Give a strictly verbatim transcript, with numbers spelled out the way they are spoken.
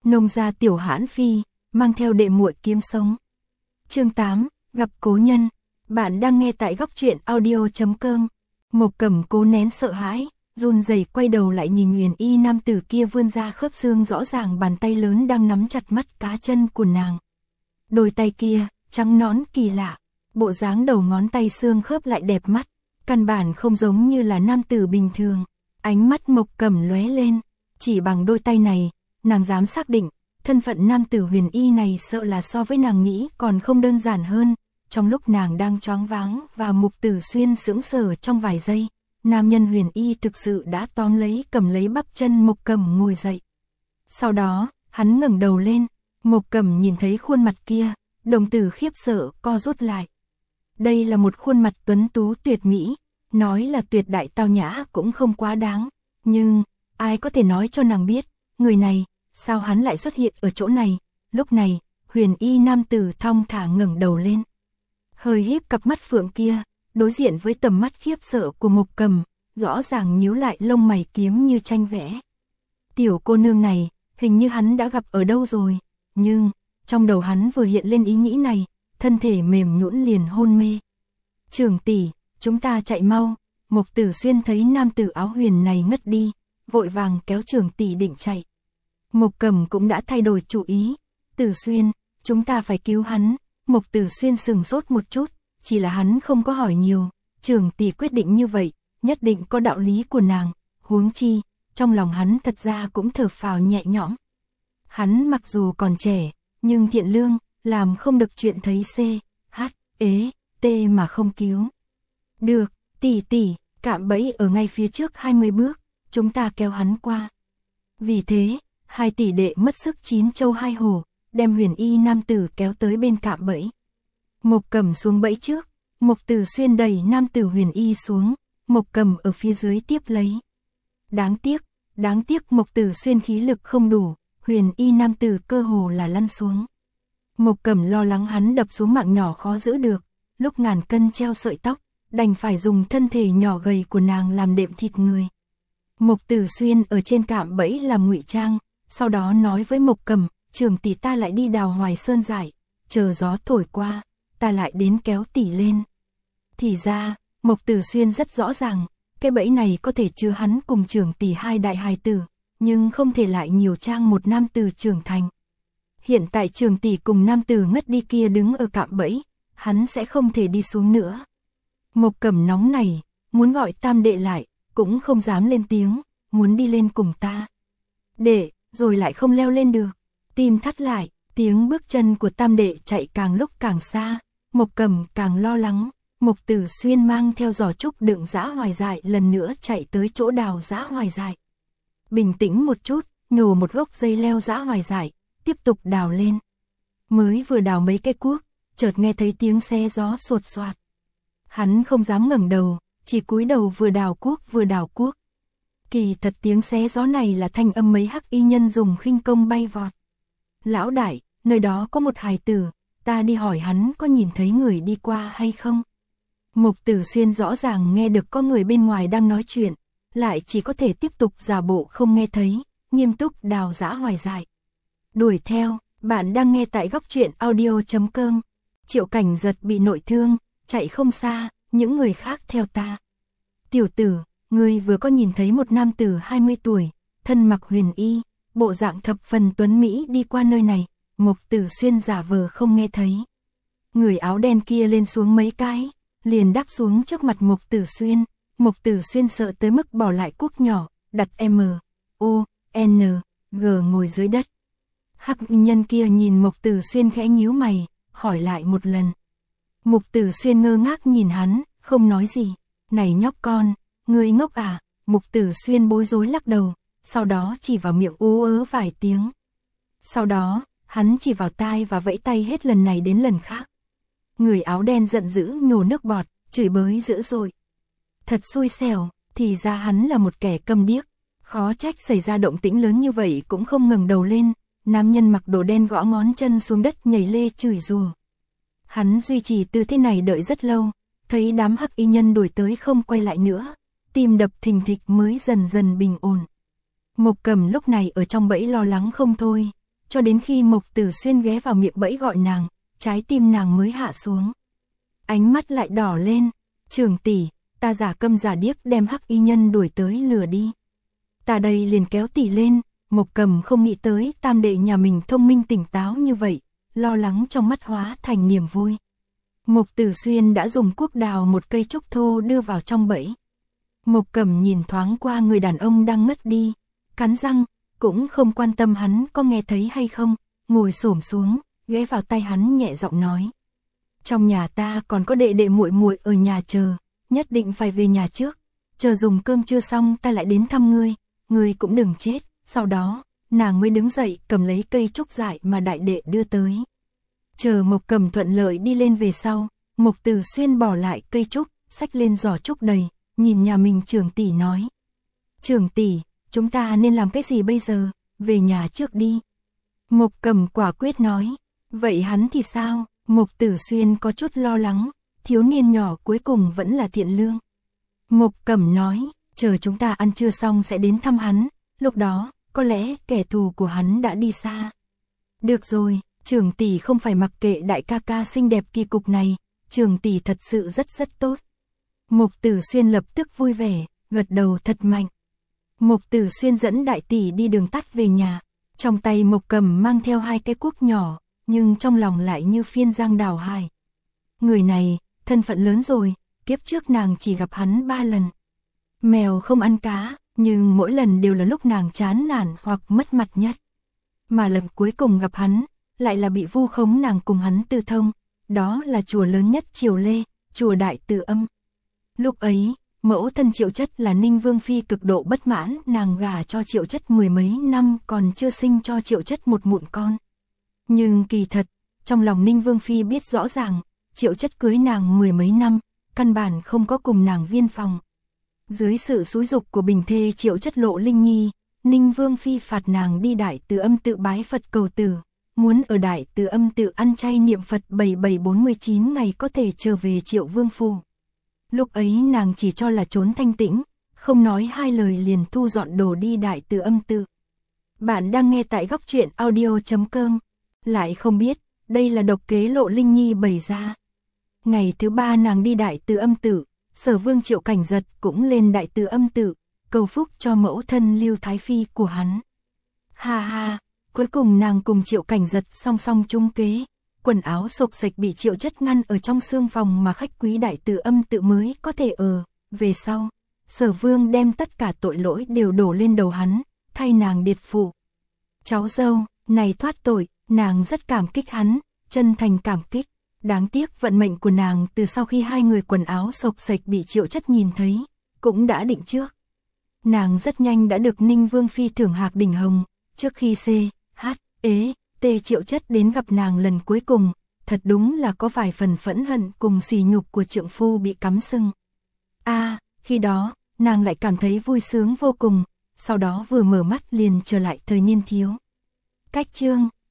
nông gia tiểu hãn phi, mang theo đệ muội kiếm sống. Chương tám, gặp cố nhân. Bạn đang nghe tại góc truyện audio chấm com. Mộc Cẩm cố nén sợ hãi, run rẩy quay đầu lại nhìn Huyền Y nam tử kia vươn ra khớp xương rõ ràng bàn tay lớn đang nắm chặt mắt cá chân của nàng. Đôi tay kia, trắng nõn kỳ lạ, bộ dáng đầu ngón tay xương khớp lại đẹp mắt, căn bản không giống như là nam tử bình thường. Ánh mắt Mộc Cẩm lóe lên, chỉ bằng đôi tay này, nàng dám xác định, thân phận nam tử Huyền Y này sợ là so với nàng nghĩ còn không đơn giản hơn. Trong lúc nàng đang choáng váng và Mục Tử Xuyên sững sờ trong vài giây, nam nhân Huyền Y thực sự đã tóm lấy cầm lấy bắp chân Mộc Cẩm ngồi dậy. Sau đó, hắn ngẩng đầu lên, Mộc Cẩm nhìn thấy khuôn mặt kia, đồng tử khiếp sợ co rút lại. Đây là một khuôn mặt tuấn tú tuyệt mỹ, nói là tuyệt đại tao nhã cũng không quá đáng, nhưng ai có thể nói cho nàng biết, người này, sao hắn lại xuất hiện ở chỗ này? Lúc này, Huyền Y nam tử thong thả ngẩng đầu lên, hơi híp cặp mắt phượng kia, đối diện với tầm mắt khiếp sợ của Mộc Cẩm, rõ ràng nhíu lại lông mày kiếm như tranh vẽ. Tiểu cô nương này, hình như hắn đã gặp ở đâu rồi, nhưng trong đầu hắn vừa hiện lên ý nghĩ này, thân thể mềm nhũn liền hôn mê. Trưởng tỷ, chúng ta chạy mau. Mục Tử Xuyên thấy nam tử áo huyền này ngất đi, vội vàng kéo trưởng tỷ định chạy. Mộc Cẩm cũng đã thay đổi chủ ý. Tử Xuyên, chúng ta phải cứu hắn. Mục Tử Xuyên sừng sốt một chút, chỉ là hắn không có hỏi nhiều. Trưởng tỷ quyết định như vậy, nhất định có đạo lý của nàng. Huống chi, trong lòng hắn thật ra cũng thở phào nhẹ nhõm. Hắn mặc dù còn trẻ, nhưng thiện lương, làm không được chuyện thấy C, H, ế, T mà không cứu. Được, tỷ tỷ, cạm bẫy ở ngay phía trước hai mươi bước, chúng ta kéo hắn qua. Vì thế, hai tỷ đệ mất sức chín châu hai hổ, đem Huyền Y nam tử kéo tới bên cạm bẫy. Mộc Cẩm xuống bẫy trước, Mục Tử Xuyên đẩy nam tử Huyền Y xuống, Mộc Cẩm ở phía dưới tiếp lấy. Đáng tiếc, đáng tiếc Mục Tử Xuyên khí lực không đủ, Huyền Y nam tử cơ hồ là lăn xuống. Mộc Cẩm lo lắng hắn đập xuống mạng nhỏ khó giữ được, lúc ngàn cân treo sợi tóc, đành phải dùng thân thể nhỏ gầy của nàng làm đệm thịt người. Mục Tử Xuyên ở trên cạm bẫy làm ngụy trang, sau đó nói với Mộc Cẩm, trưởng tỷ ta lại đi đào Hoài Sơn giải, chờ gió thổi qua, ta lại đến kéo tỷ lên. Thì ra, Mục Tử Xuyên rất rõ ràng, cái bẫy này có thể chứa hắn cùng trưởng tỷ hai đại hài tử, nhưng không thể lại nhiều trang một nam tử trưởng thành. Hiện tại trưởng tỷ cùng nam tử ngất đi kia đứng ở cạm bẫy, hắn sẽ không thể đi xuống nữa. Mộc Cẩm nóng này, muốn gọi tam đệ lại, cũng không dám lên tiếng, muốn đi lên cùng ta. Đệ, rồi lại không leo lên được, tim thắt lại, tiếng bước chân của tam đệ chạy càng lúc càng xa, Mộc Cẩm càng lo lắng. Mục Tử Xuyên mang theo giỏ trúc đựng dã hoài dại lần nữa chạy tới chỗ đào dã hoài dại. Bình tĩnh một chút, nhổ một gốc dây leo dã hoài dại, tiếp tục đào lên. Mới vừa đào mấy cây cuốc, chợt nghe thấy tiếng xe gió sột soạt. Hắn không dám ngẩng đầu, chỉ cúi đầu vừa đào cuốc vừa đào cuốc. Kỳ thật tiếng xé gió này là thanh âm mấy hắc y nhân dùng khinh công bay vọt. Lão đại, nơi đó có một hài tử, ta đi hỏi hắn có nhìn thấy người đi qua hay không. Mục Tử Xuyên rõ ràng nghe được có người bên ngoài đang nói chuyện, lại chỉ có thể tiếp tục giả bộ không nghe thấy, nghiêm túc đào dã hoài dại. Đuổi theo, bạn đang nghe tại góc truyện audio chấm com. Triệu Cảnh Giật bị nội thương, chạy không xa, những người khác theo ta. Tiểu tử, ngươi vừa có nhìn thấy một nam tử hai mươi tuổi, thân mặc huyền y, bộ dạng thập phần tuấn mỹ đi qua nơi này. Mục Tử Xuyên giả vờ không nghe thấy. Người áo đen kia lên xuống mấy cái, liền đáp xuống trước mặt Mục Tử Xuyên. Mục Tử Xuyên sợ tới mức bỏ lại cuốc nhỏ, đặt M, O, N, G ngồi dưới đất. Hắc nhân kia nhìn Mục Tử Xuyên khẽ nhíu mày, hỏi lại một lần. Mục Tử Xuyên ngơ ngác nhìn hắn, không nói gì. Này nhóc con, ngươi ngốc à? Mục Tử Xuyên bối rối lắc đầu, sau đó chỉ vào miệng ú ớ vài tiếng. Sau đó, hắn chỉ vào tai và vẫy tay hết lần này đến lần khác. Người áo đen giận dữ nhổ nước bọt, chửi bới dữ dội. Thật xui xẻo, thì ra hắn là một kẻ câm điếc. Khó trách xảy ra động tĩnh lớn như vậy cũng không ngẩng đầu lên. Nam nhân mặc đồ đen gõ ngón chân xuống đất nhảy lê chửi rủa. Hắn duy trì tư thế này đợi rất lâu, thấy đám hắc y nhân đuổi tới không quay lại nữa, tim đập thình thịch mới dần dần bình ổn. Mộc Cẩm lúc này ở trong bẫy lo lắng không thôi, cho đến khi Mộc Tử Xuyên ghé vào miệng bẫy gọi nàng, trái tim nàng mới hạ xuống. Ánh mắt lại đỏ lên, trưởng tỷ, ta giả câm giả điếc đem hắc y nhân đuổi tới lừa đi. Ta đây liền kéo tỷ lên, Mộc Cầm không nghĩ tới tam đệ nhà mình thông minh tỉnh táo như vậy, lo lắng trong mắt hóa thành niềm vui. Mộc Tử Xuyên đã dùng cuốc đào một cây trúc thô đưa vào trong bẫy. Mộc Cầm nhìn thoáng qua người đàn ông đang ngất đi, cắn răng, cũng không quan tâm hắn có nghe thấy hay không, ngồi xổm xuống, ghé vào tay hắn nhẹ giọng nói. Trong nhà ta còn có đệ đệ muội muội ở nhà chờ, nhất định phải về nhà trước, chờ dùng cơm trưa xong ta lại đến thăm ngươi, ngươi cũng đừng chết. Sau đó, nàng mới đứng dậy cầm lấy cây trúc dại mà đại đệ đưa tới. Chờ Mộc Cầm thuận lợi đi lên về sau, Mộc Tử Xuyên bỏ lại cây trúc, xách lên giỏ trúc đầy, nhìn nhà mình trưởng tỷ nói. Trưởng tỷ, chúng ta nên làm cái gì bây giờ, về nhà trước đi. Mộc Cầm quả quyết nói, vậy hắn thì sao? Mộc Tử Xuyên có chút lo lắng, thiếu niên nhỏ cuối cùng vẫn là thiện lương. Mộc Cầm nói, chờ chúng ta ăn trưa xong sẽ đến thăm hắn, lúc đó, có lẽ kẻ thù của hắn đã đi xa. Được rồi, trưởng tỷ không phải mặc kệ đại ca ca xinh đẹp kỳ cục này, trưởng tỷ thật sự rất rất tốt. Mộc Tử Xuyên lập tức vui vẻ, gật đầu thật mạnh. Mộc Tử Xuyên dẫn đại tỷ đi đường tắt về nhà, trong tay Mộc Cầm mang theo hai cái cuốc nhỏ, nhưng trong lòng lại như phiên giang đảo hải. Người này, thân phận lớn rồi, kiếp trước nàng chỉ gặp hắn ba lần. Mèo không ăn cá, nhưng mỗi lần đều là lúc nàng chán nản hoặc mất mặt nhất. Mà lần cuối cùng gặp hắn, lại là bị vu khống nàng cùng hắn tư thông, đó là chùa lớn nhất Triều Lê, chùa Đại Từ Âm. Lúc ấy, mẫu thân Triệu Chất là Ninh Vương Phi cực độ bất mãn, nàng gả cho Triệu Chất mười mấy năm còn chưa sinh cho Triệu Chất một mụn con. Nhưng kỳ thật, trong lòng Ninh Vương Phi biết rõ ràng, Triệu Chất cưới nàng mười mấy năm, căn bản không có cùng nàng viên phòng. Dưới sự xúi dục của bình thê Triệu Chất Lộ Linh Nhi, Ninh Vương Phi phạt nàng đi Đại Từ Âm tự bái Phật cầu tử, muốn ở Đại Từ Âm tự ăn chay niệm Phật bảy bảy bốn mươi chín ngày có thể trở về Triệu Vương Phủ. Lúc ấy nàng chỉ cho là trốn thanh tĩnh, không nói hai lời liền thu dọn đồ đi Đại Từ Âm tự. Bạn đang nghe tại góc truyện audio chấm com, lại không biết, đây là độc kế Lộ Linh Nhi bày ra. Ngày thứ ba nàng đi Đại Từ Âm tự, Sở Vương Triệu Cảnh Giật cũng lên Đại Từ Âm tự, cầu phúc cho mẫu thân Lưu Thái Phi của hắn. Ha ha, cuối cùng nàng cùng Triệu Cảnh Giật song song chung kế, quần áo xộc xệch bị Triệu Chất ngăn ở trong xương phòng mà khách quý Đại Từ Âm tự mới có thể ở. Về sau, Sở Vương đem tất cả tội lỗi đều đổ lên đầu hắn, thay nàng điệt phụ. Cháu dâu, này thoát tội, nàng rất cảm kích hắn, chân thành cảm kích. Đáng tiếc vận mệnh của nàng từ sau khi hai người quần áo xộc xệch bị Triệu Chất nhìn thấy, cũng đã định trước. Nàng rất nhanh đã được Ninh Vương Phi thưởng hạc đỉnh hồng, trước khi C, H, ế, T Triệu Chất đến gặp nàng lần cuối cùng, thật đúng là có vài phần phẫn hận cùng sỉ nhục của trượng phu bị cắm sừng. A, à, khi đó, nàng lại cảm thấy vui sướng vô cùng, sau đó vừa mở mắt liền trở lại thời niên thiếu. Cách chương